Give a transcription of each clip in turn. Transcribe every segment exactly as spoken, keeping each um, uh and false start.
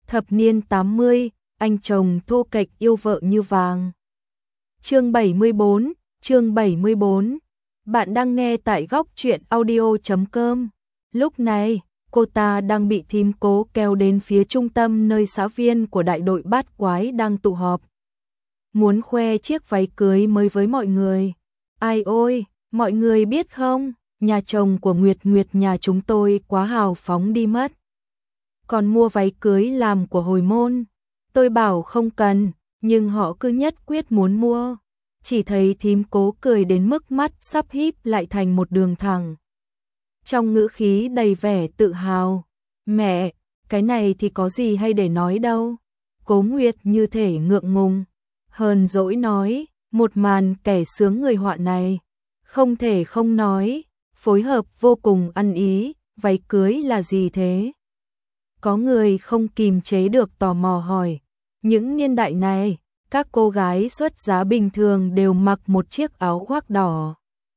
Thập niên tám mươi, anh chồng thô kệch yêu vợ như vàng. Chương bảy mươi bốn, chương bảy mươi bốn. Bạn đang nghe tại góc truyện audio chấm com. Lúc này, cô ta đang bị thím Cố kéo đến phía trung tâm nơi xã viên của đại đội bát quái đang tụ họp. Muốn khoe chiếc váy cưới mới với mọi người. Ai ôi, mọi người biết không, nhà chồng của Nguyệt Nguyệt nhà chúng tôi quá hào phóng đi mất. Còn mua váy cưới làm của hồi môn. Tôi bảo không cần, nhưng họ cứ nhất quyết muốn mua. Chỉ thấy thím Cố cười đến mức mắt sắp híp lại thành một đường thẳng. Trong ngữ khí đầy vẻ tự hào. Mẹ, cái này thì có gì hay để nói đâu. Cố Nguyệt như thể ngượng ngùng. Hờn dỗi nói, một màn kẻ sướng người họa này. Không thể không nói, phối hợp vô cùng ăn ý, váy cưới là gì thế? Có người không kìm chế được tò mò hỏi. Những niên đại này, các cô gái xuất giá bình thường đều mặc một chiếc áo khoác đỏ.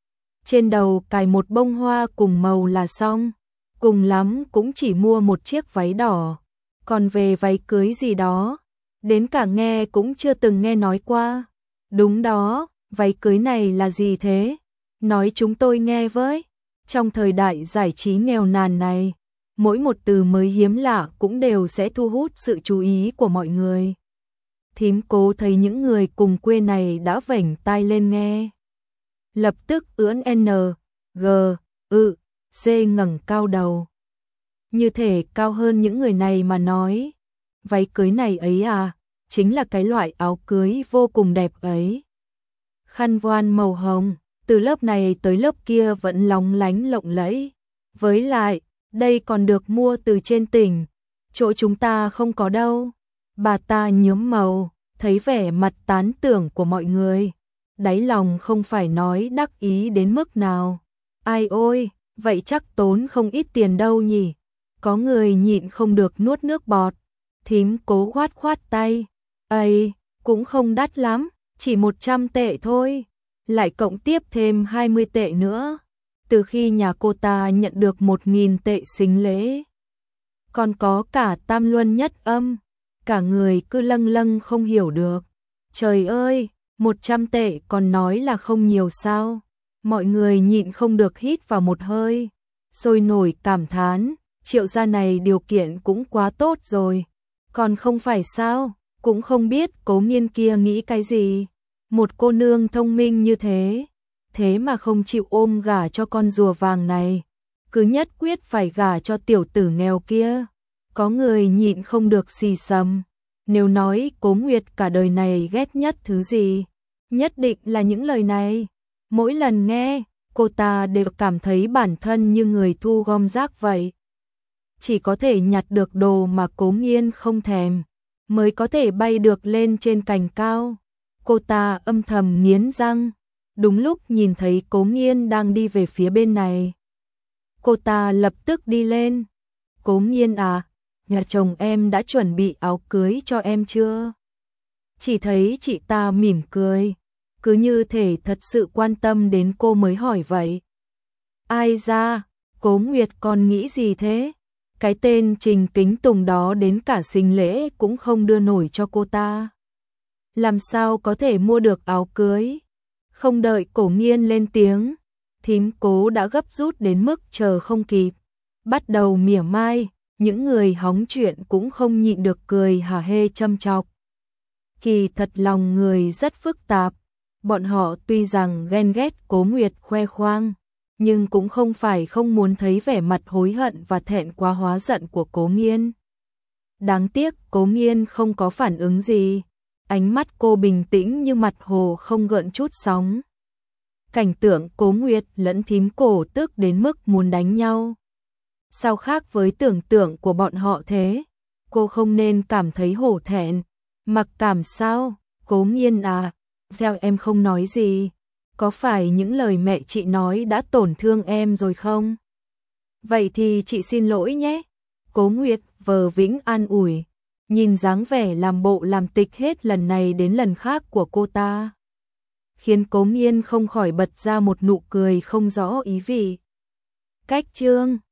Trên đầu cài một bông hoa cùng màu là xong. Cùng lắm cũng chỉ mua một chiếc váy đỏ. Còn về váy cưới gì đó, đến cả nghe cũng chưa từng nghe nói qua. Đúng đó, váy cưới này là gì thế? Nói chúng tôi nghe với. Trong thời đại giải trí nghèo nàn này, mỗi một từ mới hiếm lạ cũng đều sẽ thu hút sự chú ý của mọi người. Thím Cố thấy những người cùng quê này đã vểnh tai lên nghe. Lập tức ưỡn N, G, ư, C ngẩng cao đầu. Như thể cao hơn những người này mà nói. Váy cưới này ấy à, chính là cái loại áo cưới vô cùng đẹp ấy. Khăn voan màu hồng, từ lớp này tới lớp kia vẫn lóng lánh lộng lẫy. Với lại, đây còn được mua từ trên tỉnh, chỗ chúng ta không có đâu. Bà ta nhuốm màu, thấy vẻ mặt tán tưởng của mọi người. Đáy lòng không phải nói đắc ý đến mức nào. Ai ôi, vậy chắc tốn không ít tiền đâu nhỉ. Có người nhịn không được nuốt nước bọt. Thím Cố khoát khoát tay. Ây, cũng không đắt lắm, chỉ một trăm tệ thôi. Lại cộng tiếp thêm hai mươi tệ nữa. Từ khi nhà cô ta nhận được một nghìn tệ sính lễ. Còn có cả tam luân nhất âm. Cả người cứ lâng lâng không hiểu được. Trời ơi, một trăm tệ còn nói là không nhiều sao. Mọi người nhịn không được hít vào một hơi. Sôi nổi cảm thán, Triệu gia này điều kiện cũng quá tốt rồi. Còn không phải sao, cũng không biết Cố Nghiên kia nghĩ cái gì. Một cô nương thông minh như thế, thế mà không chịu ôm gả cho con rùa vàng này. Cứ nhất quyết phải gả cho tiểu tử nghèo kia. Có người nhịn không được xì xầm. Nếu nói Cố Nguyệt cả đời này ghét nhất thứ gì, nhất định là những lời này. Mỗi lần nghe, cô ta đều cảm thấy bản thân như người thu gom rác vậy. Chỉ có thể nhặt được đồ mà Cố Nghiên không thèm, mới có thể bay được lên trên cành cao. Cô ta âm thầm nghiến răng. Đúng lúc nhìn thấy Cố Nghiên đang đi về phía bên này, cô ta lập tức đi lên. Cố Nghiên à, nhà chồng em đã chuẩn bị áo cưới cho em chưa? Chỉ thấy chị ta mỉm cười, cứ như thể thật sự quan tâm đến cô mới hỏi vậy. Ai ra, Cố Nguyệt còn nghĩ gì thế? Cái tên Trình Kính Tùng đó đến cả sính lễ cũng không đưa nổi cho cô ta. Làm sao có thể mua được áo cưới? Không đợi Cố Nghiên lên tiếng, thím Cố đã gấp rút đến mức chờ không kịp. Bắt đầu mỉa mai, những người hóng chuyện cũng không nhịn được cười hả hê châm chọc. Kỳ thật lòng người rất phức tạp. Bọn họ tuy rằng ghen ghét Cố Nguyệt khoe khoang, nhưng cũng không phải không muốn thấy vẻ mặt hối hận và thẹn quá hóa giận của Cố Nghiên. Đáng tiếc Cố Nghiên không có phản ứng gì. Ánh mắt cô bình tĩnh như mặt hồ không gợn chút sóng. Cảnh tượng Cố Nguyệt lẫn thím Cổ tức đến mức muốn đánh nhau. Sao khác với tưởng tượng của bọn họ thế? Cô không nên cảm thấy hổ thẹn. Mặc cảm sao? Cố Nghiên à, sao em không nói gì? Có phải những lời mẹ chị nói đã tổn thương em rồi không? Vậy thì chị xin lỗi nhé. Cố Nguyệt vờ vĩnh an ủi, nhìn dáng vẻ làm bộ làm tịch hết lần này đến lần khác của cô ta, khiến Cố Nghiên không khỏi bật ra một nụ cười không rõ ý vị. Cách chương